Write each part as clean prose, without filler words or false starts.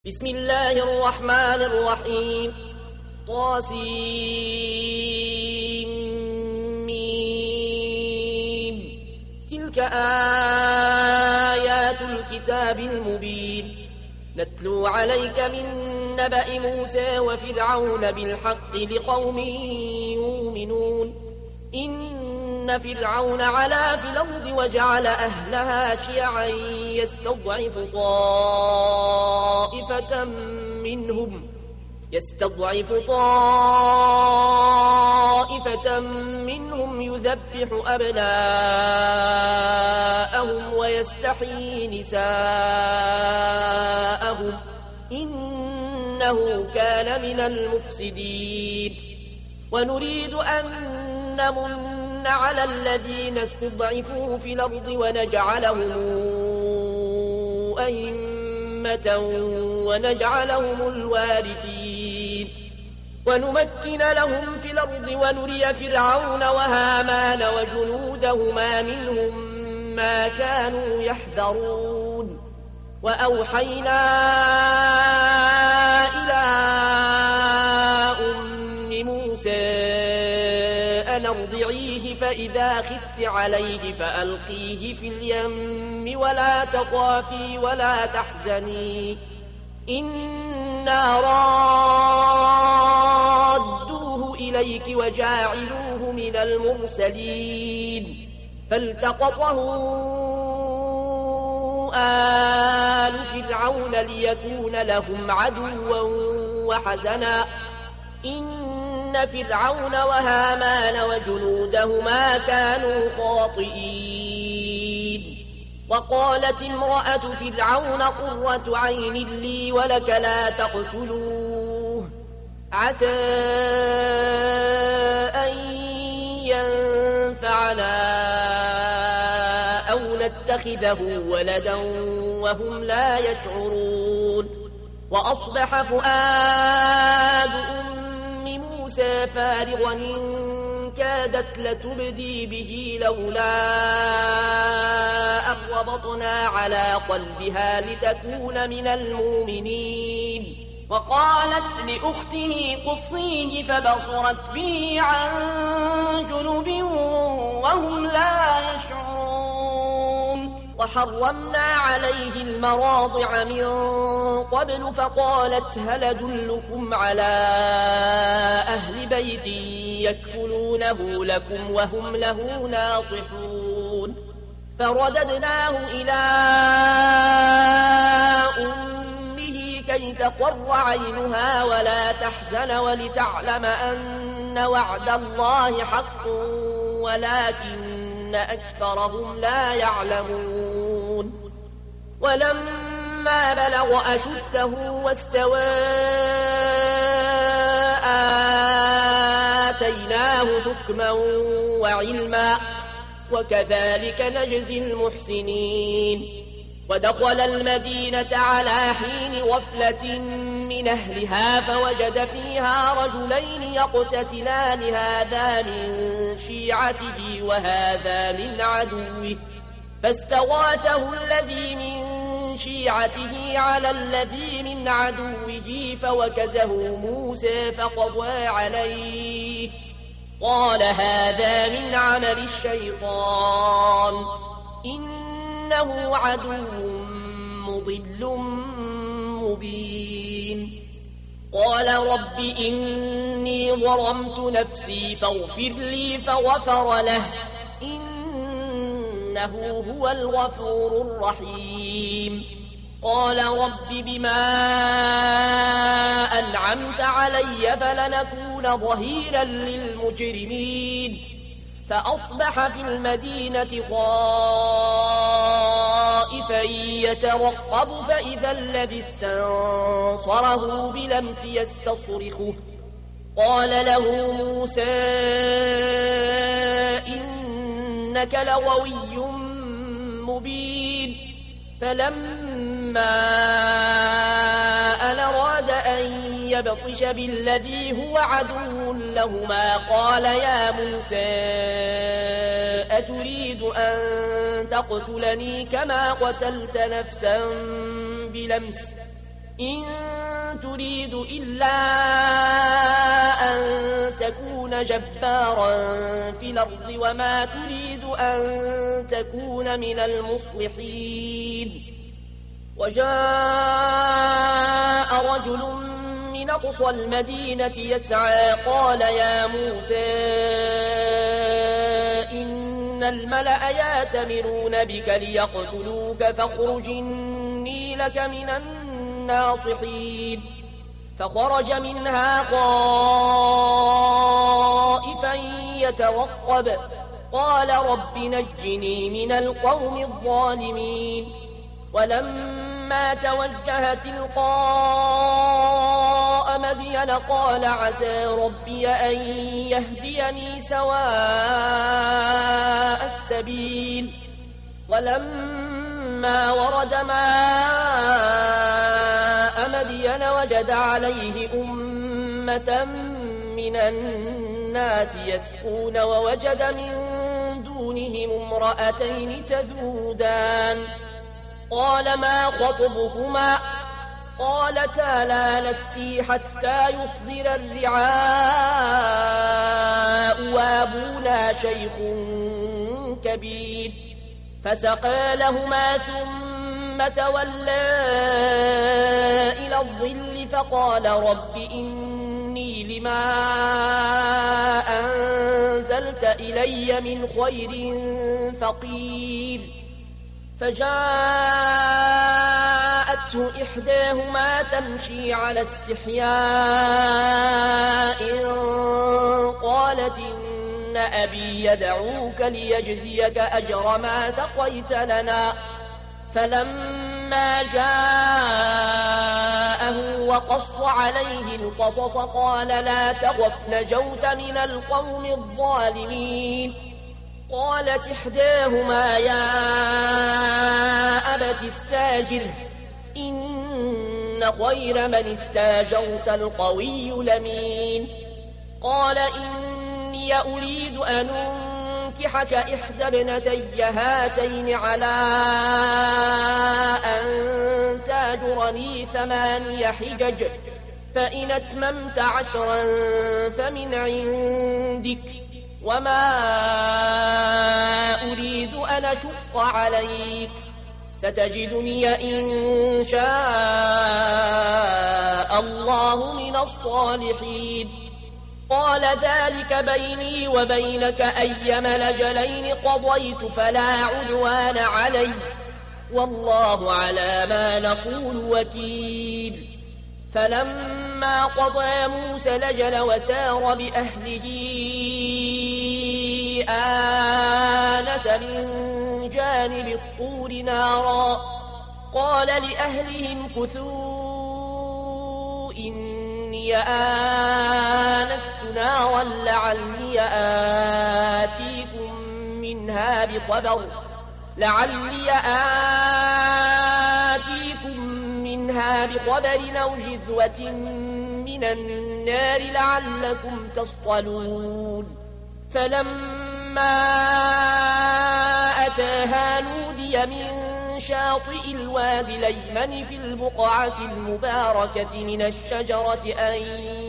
بسم الله الرحمن الرحيم طاسيم تلك آيات الكتاب المبين نتلو عليك من نبأ موسى وفرعون بالحق لقوم يؤمنون إن فرعون علا في الأرض وجعل أهلها شيعا يستضعف طائفة منهم يذبح أبناءهم ويستحيي نساءهم إنه كان من المفسدين ونريد أن نمن على الذين استضعفوا في الأرض ونجعلهم أئمة ونجعلهم الوارثين ونمكن لهم في الأرض ونري فرعون وهامان وجنودهما منهم ما كانوا يحذرون وأوحينا إلى أم موسى أن ارضعيه فإذا خفت عليه فألقيه في اليم ولا تخافي ولا تحزني إنا رادوه إليك وجاعلوه من المرسلين فالتقطه آل فرعون ليكون لهم عدوا وحزنا إن فرعون وهامان وجنودهما كانوا خاطئين وقالت امرأة فرعون قرة عين لي ولك لا تقتلوه عسى أن ينفعنا أو نتخذه ولدا وهم لا يشعرون وأصبح فؤاد موسى فارغا إن كادت لتبدي به لولا أن ربطنا على قلبها لتكون من المؤمنين وقالت لأخته قصيه فبصرت به عن جنب وهم لا يشعرون وحرمنا عليه المراضع من قبل فقالت هل أدلكم على أهل بيت يكفلونه لكم وهم له ناصحون فرددناه إلى أمه كي تقر عينها ولا تحزن ولتعلم أن وعد الله حق ولكن أكثرهم لا يعلمون ولما بلغ أشده واستوى آتيناه حكما وعلما وكذلك نجزي المحسنين ودخل المدينة على حين غفلة من أهلها فوجد فيها رجلين يقتتلان هذا من شيعته وهذا من عدوه فاستغاثه الذي من شيعته على الذي من عدوه فوكزه موسى فقضى عليه قال هذا من عمل الشيطان إنه عدو مضل مبين قال رب إني ظلمت نفسي فاغفر لي فغفر له إنه هو الغفور الرحيم قال رب بما أنعمت علي فلنكون ظهيرا للمجرمين فأصبح في المدينة خائفا يترقب فإذا الذي استنصره بلمس يستصرخه قال له موسى إنك لغوي مبين فلما أن أراد أن يبطش بالذي هو عدو لهما قال يا موسى أتريد أن تقتلني كما قتلت نفسا بلمس إن تريد إلا أن تكون جبارا في الأرض وما تريد أن تكون من المصلحين. وجاء رجل من أقصى المدينة يسعى قال يا موسى إن الملأ يأتمرون بك ليقتلوك فاخرج إني لك من الناصحين. فخرج منها خائفا يترقب قال رب نجني من القوم الظالمين. ولما توجه تلقاء مدين قال عسى ربي أن يهديني سواء السبيل. ولما ورد ماء مدين وجد عليه أمة من الناس يسقون ووجد من دونهم امرأتين تذودان قال ما خطبكما قالتا لا نسقي حتى يصدر الرعاء وابونا شيخ كبير. فسقى لهما ثم تولى إلى الظل فقال رب إني لما أنزلت إلي من خير فقير. فجاءته إحداهما تمشي على استحياء قالت إن أبي يدعوك ليجزيك أجر ما سقيت لنا. فلما جاءه وقص عليه القصص قال لا تخف نجوت من القوم الظالمين. قالت إحداهما يا أبت استاجره إن خير من استاجرت القوي الأمين. قال إني أريد أن أنكحك إحدى ابنتي هاتين على أن تاجرني 8 حجج فإن أتممت 10 فمن عندك وما أريد أن أشق عليك ستجدني إن شاء الله من الصالحين. قال ذلك بيني وبينك أيما الأجلين قضيت فلا عدوان علي والله على ما نقول وكيل. فلما قضى موسى الأجل وسار بأهله آنس من جانب الطور نارا قال لأهلهم كثوا إني آنست نارا لعلي آتيكم منها بخبر أو جذوة من النار لعلكم تصطلون. فلما أتاها نودي من شاطئ الوادي الأيمن في البقعة المباركة من الشجرة أن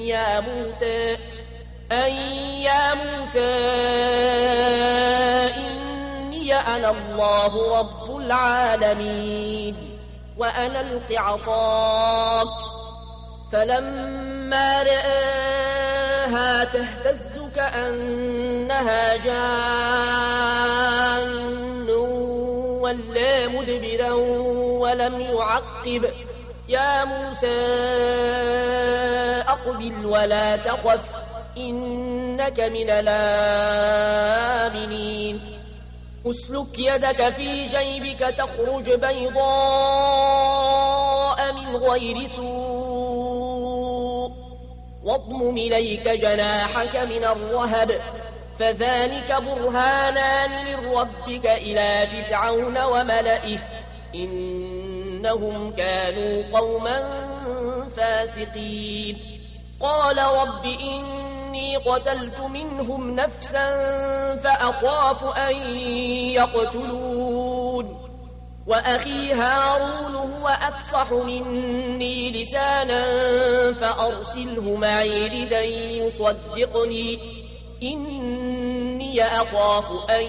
يا موسى إني أنا الله رب العالمين وأنا ألق عصاك. فلما رآها تهتز كأنها جان ولا مدبرا ولم يعقب يا موسى أقبل ولا تخف إنك من الآمنين. أسلك يدك في جيبك تخرج بيضاء من غير سوء واضمم إليك جناحك من الرهب فذلك برهانان من ربك إلى فرعون وملئه إنهم كانوا قوما فاسقين. قال رب إني قتلت منهم نفسا فأخاف أن يقتلون وأخي هارون هو أفصح مني لسانا فأرسله معي ردا يصدقني إني أخاف أن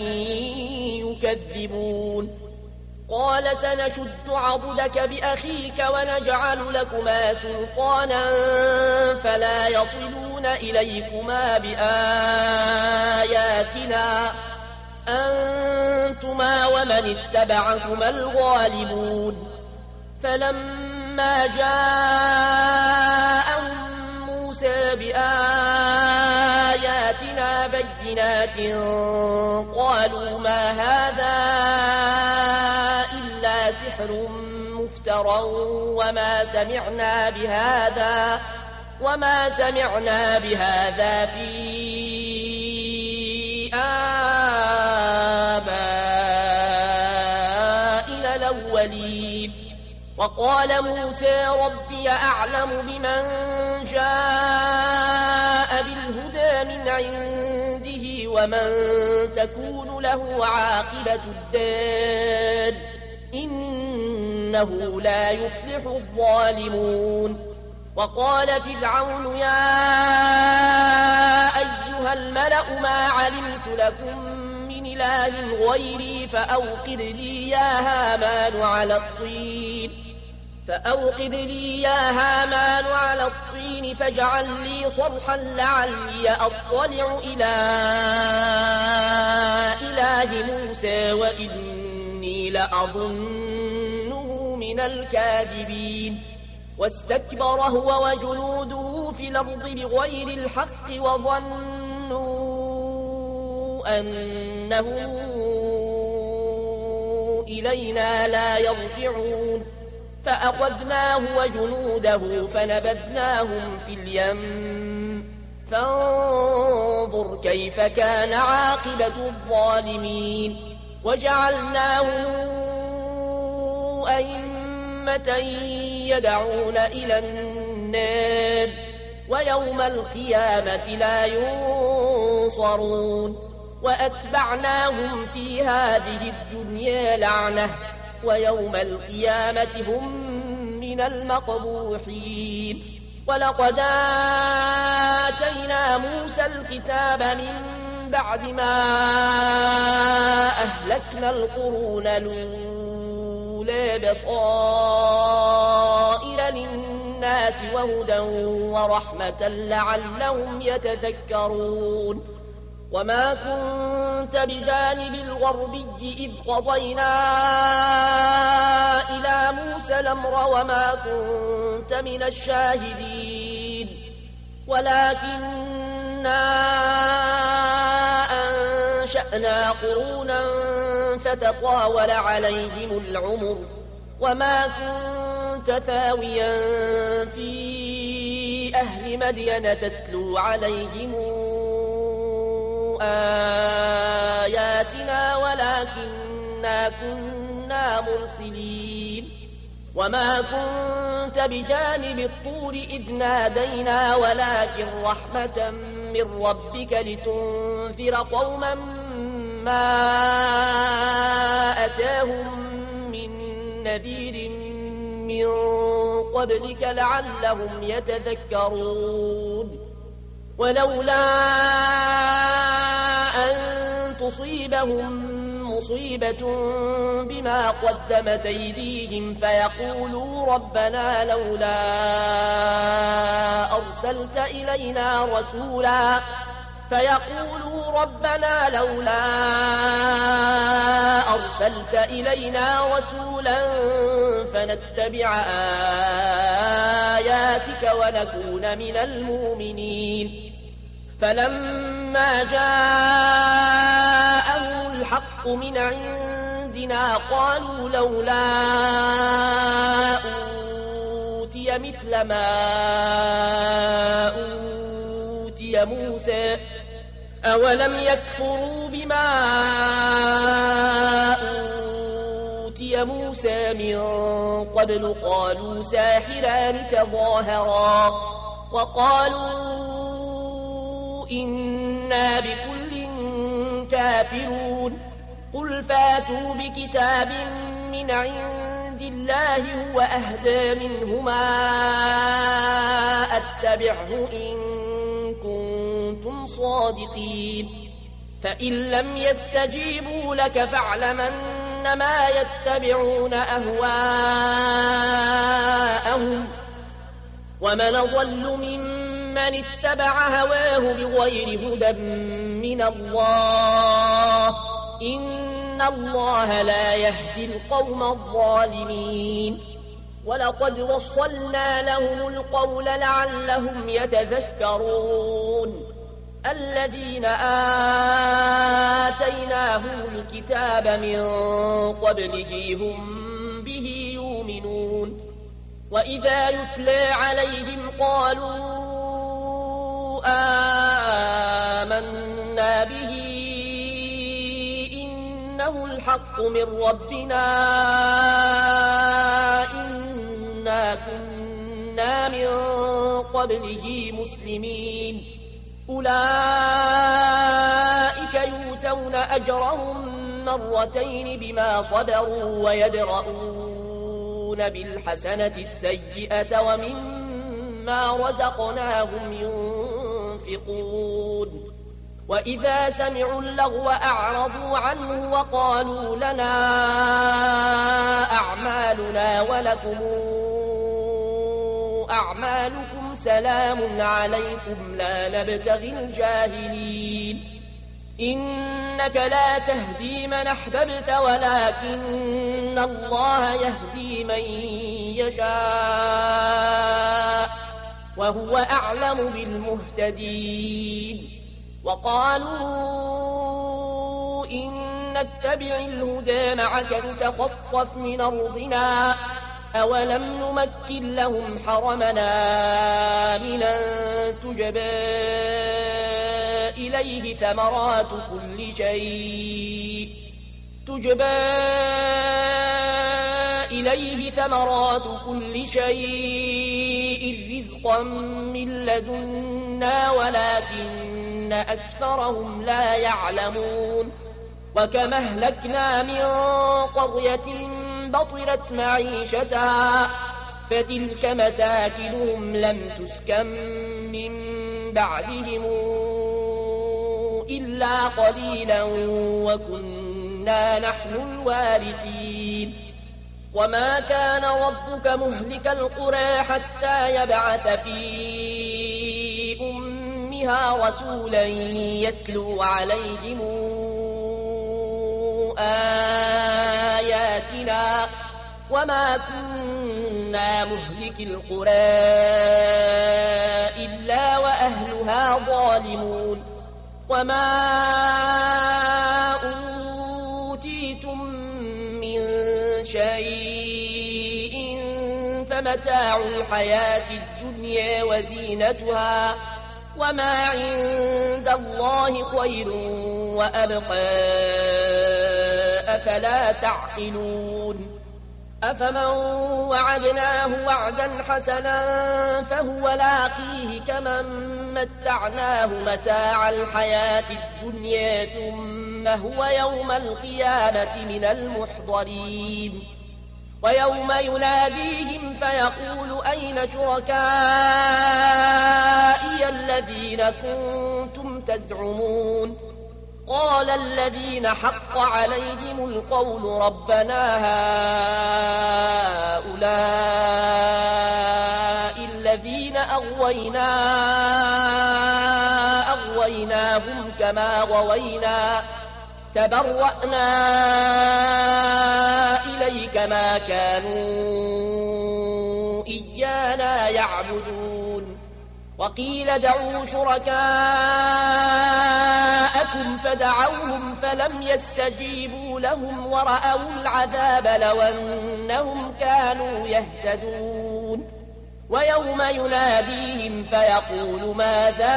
يكذبون قال سنشد عضدك بأخيك ونجعل لكما سلطانا فلا يصلون إليكما بآياتنا أنتما ومن اتبعكما الغالبون فلما جاءهم موسى بآياتنا بينات قالوا ما هذا إلا سحر مفترى وما سمعنا بهذا في آبائنا الأولين وقال موسى ربي أعلم بمن جاء بالهدى من عنده ومن تكون له عاقبة الدار إنه لا يفلح الظالمون وقال فرعون يا أيها الملأ ما علمت لكم من إله غيري فأوقد لي يا هامان على الطين فاجعل لي صرحا لعلي أطلع إلى إله موسى وإني لأظنه من الكاذبين واستكبر هو وجنوده في الأرض بغير الحق وظنوا أنه إلينا لا يرجعون فأخذناه وجنوده فنبذناهم في اليم فانظر كيف كان عاقبة الظالمين وجعلناهم أئمة يدعون إلى النار ويوم القيامة لا ينصرون وأتبعناهم في هذه الدنيا لعنة ويوم القيامة هم من المقبوحين ولقد آتينا موسى الكتاب من بعد ما أهلكنا القرون الأولى بصائر للناس وهدى ورحمة لعلهم يتذكرون وما كنت بجانب الغربي إذ قضينا إلى موسى الأمر وما كنت من الشاهدين ولكننا أنشأنا قرونا فتطاول عليهم العمر وما كنت ثاويا في أهل مدين تتلو عليهم آياتنا ولكننا كنا مرسلين وما كنت بجانب الطور إذ نادينا ولكن رحمة من ربك لتنذر قوما ما أتاهم من نذير من قبلك لعلهم يتذكرون ولولا أن تصيبهم مصيبة بما قدمت أيديهم فيقولوا ربنا لولا أرسلت إلينا رسولا فنتبع آياتك ونكون من المؤمنين فلما جاءهم الحق من عندنا قالوا لولا أوتي مثل ما أوتي موسى أولم يكفروا بما أوتي موسى من قبل قالوا ساحران تظاهرا وقالوا إنا بكل كافرون قل فاتوا بكتاب من عند الله هو أهدى منهما أتبعه إن كنتم صادقين فإن لم يستجيبوا لك فاعلم أنما يتبعون أهواءهم ومن ضل ممن اتبع هواه بغير هدى من الله إن الله لا يهدي القوم الظالمين ولقد وصلنا لهم القول لعلهم يتذكرون الذين آتيناهم الكتاب من قبله هم به يؤمنون وإذا يتلى عليهم قالوا آمنا به إنه الحق من ربنا إنا كنا من قبله مسلمين أولئك يؤتون أجرهم مرتين بما صبروا ويدرؤون بالحسنة السيئة ومما رزقناهم ينفقون وإذا سمعوا اللغو أعرضوا عنه وقالوا لنا أعمالنا ولكم أعمالكم سلام عليكم لا نبتغي الجاهلين إنك لا تهدي من أحببت ولكن الله يهدي من يشاء وهو أعلم بالمهتدين وقالوا إن نتبع الهدى معك نتخطف من أرضنا أولم نمكن لهم حرمنا آمنا تجبى إليه ثمرات كل شيء رزقا من لدنا ولكن أكثرهم لا يعلمون وكم أهلكنا من قرية بطرت معيشتها فتلك مساكنهم لم تسكن من بعدهم إلا قليلا وكنا نحن الوارثين وما كان ربك مهلك القرى حتى يبعث في أمها رسولا يتلو عليهم آياتنا وما كنا مهلك القرى إلا وأهلها ظالمون وما أوتيتم من شيء فمتاع الحياة الدنيا وزينتها وما عند الله خير وأبقى أفلا تعقلون أفمن وعدناه وعدا حسنا فهو لاقيه كمن متعناه متاع الحياة الدنيا ثم هو يوم القيامة من المحضرين ويوم يناديهم فيقول أين شركائي الذين كنتم تزعمون قال الذين حق عليهم القول ربنا هؤلاء الذين أغويناهم كما غوينا تبرأنا إليك ما كانوا إيانا يعبدون وقيل دعوا شركاءكم فدعوهم فلم يستجيبوا لهم ورأوا العذاب لو أنهم كانوا يهتدون ويوم يناديهم فيقول ماذا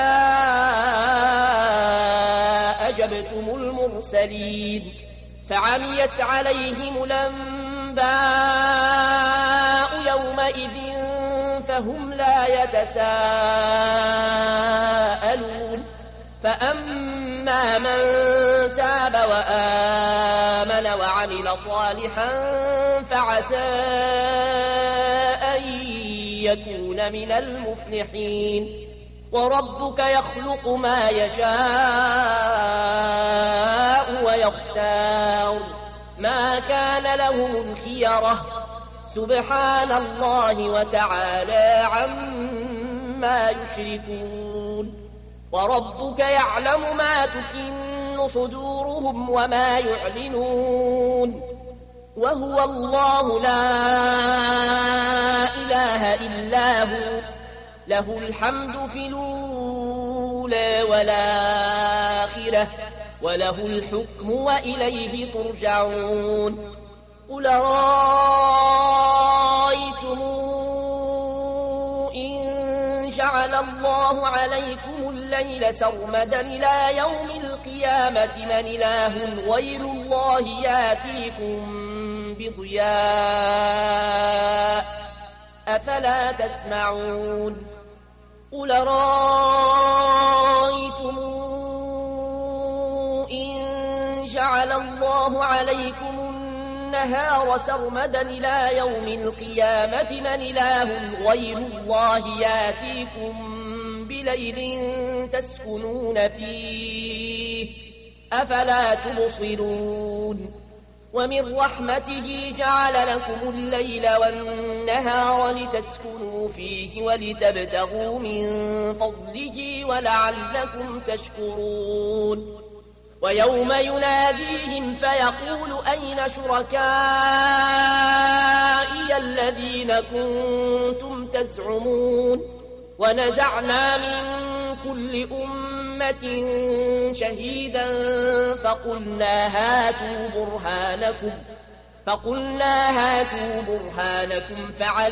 أجبتم المرسلين فعميت عليهم الأنباء يومئذ فهم لا يتساءلون فأما من تاب وآمن وعمل صالحا فعسى أن يكون من المفلحين وربك يخلق ما يشاء ويختار ما كان لهم الخيرة سبحان الله وتعالى عما يشركون وربك يعلم ما تكن صدورهم وما يعلنون وهو الله لا إله إلا هو له الحمد في الأولى والآخرة وله الحكم وإليه ترجعون قل رأيتم إن جعل الله عليكم الليل سرمدا إلى يوم القيامة من إله غير الله ياتيكم بضياء أفلا تسمعون قل رأيتم إن جعل الله عليكم النهار سرمدا إلى يوم القيامة من إله غير الله ياتيكم بليل تسكنون فيه أفلا تبصرون ومن رحمته جعل لكم الليل والنهار لتسكنوا فيه ولتبتغوا من فضله ولعلكم تشكرون ويوم يناديهم فيقول أين شركائي الذين كنتم تزعمون ونزعنا من كل أمة شهيدا فقلنا هاتوا برهانكم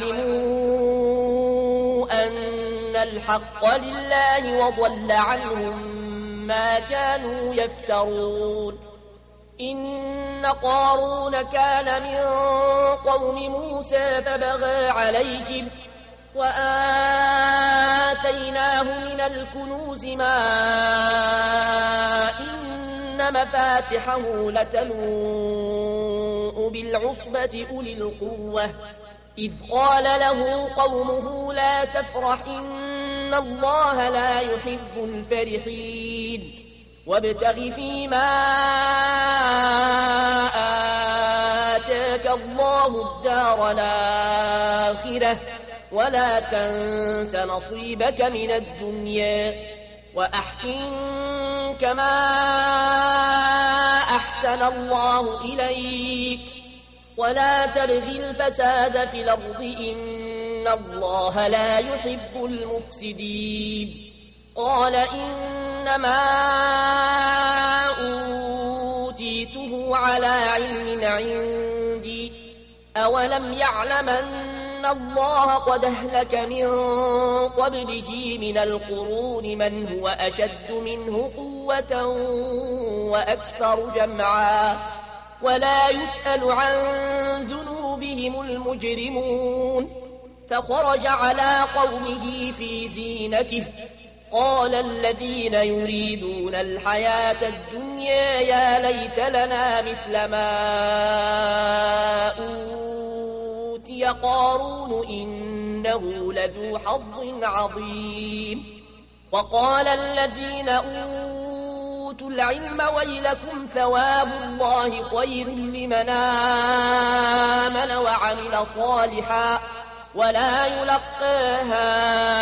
فعلموا أن الحق لله وضل عنهم ما كانوا يفترون إن قارون كان من قوم موسى فبغى عليهم وآتيناه من الكنوز ما إن مفاتحه لتنوء بالعصبة أولي القوة إذ قال له قومه لا تفرح إن الله لا يحب الفرحين وابتغ فيما آتاك الله الدار الآخرة ولا تنس نصيبك من الدنيا وأحسن كما أحسن الله إليك ولا تبغ الفساد في الأرض إن الله لا يحب المفسدين قال إنما أوتيته على علم عندي أولم يعلم أن الله قد أهلك من قبله من القرون من هو أشد منه قوة وأكثر جمعا ولا يسأل عن ذنوبهم المجرمون فخرج على قومه في زينته قال الذين يريدون الحياة الدنيا يا ليت لنا مثل ما أوتي قارون إنه لذو حظ عظيم وقال الذين أوتوا العلم ويلكم ثواب الله خير لمن آمن وعمل صالحا ولا يلقاها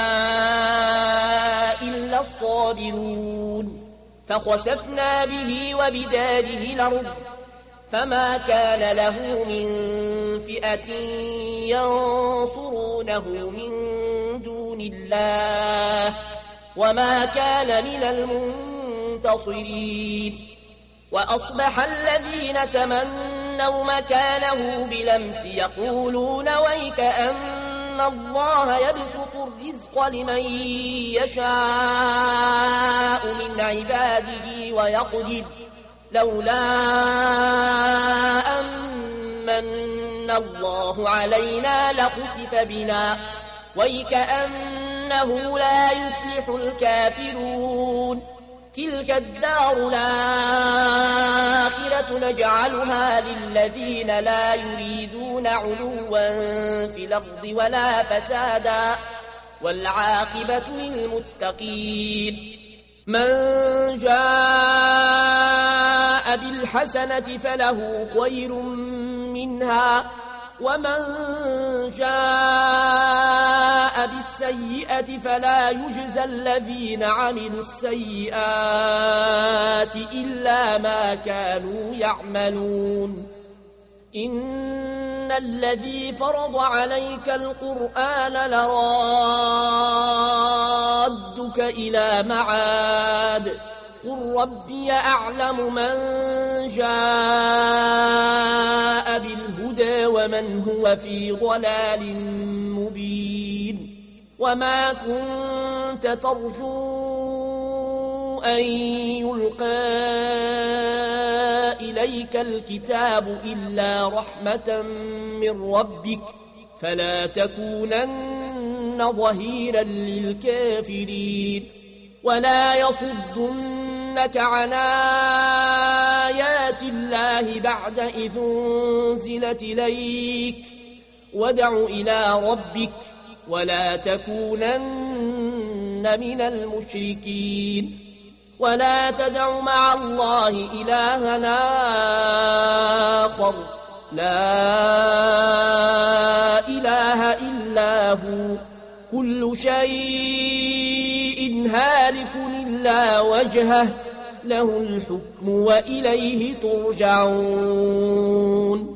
إلا الصابرون فخسفنا به وبداره الأرض فما كان له من فئة ينصرونه من دون الله وما كان من المنتصرين وأصبح الذين تمنوا مكانه بلمس يقولون ويك أن الله يبسط الرزق لمن يشاء من عباده ويقدر لولا أمن الله علينا لخسف بنا ويك أنه لا يفلح الكافرون تلك الدار الآخرة نجعلها للذين لا يريدون علوا في الأرض ولا فسادا والعاقبة للمتقين من جاء بالحسنة فله خير منها ومن جاء بالسيئة فلا يجزى الذين عملوا السيئات إلا ما كانوا يعملون إن الذي فرض عليك القرآن لرادك إلى معاد قل ربي أعلم من جاء بالهدى ومن هو في ضلال مبين وما كنت ترجو أن يلقى إليك الكتاب إلا رحمة من ربك فلا تكونن ظهيرا للكافرين ولا يصدنك عن آيات الله بعد إذ أنزلت إليك وادع إلى ربك ولا تكونن من المشركين ولا تدع مع الله إلهنا آخر لا إله إلا هو كل شيء هالك إلا وجهه له الحكم وإليه ترجعون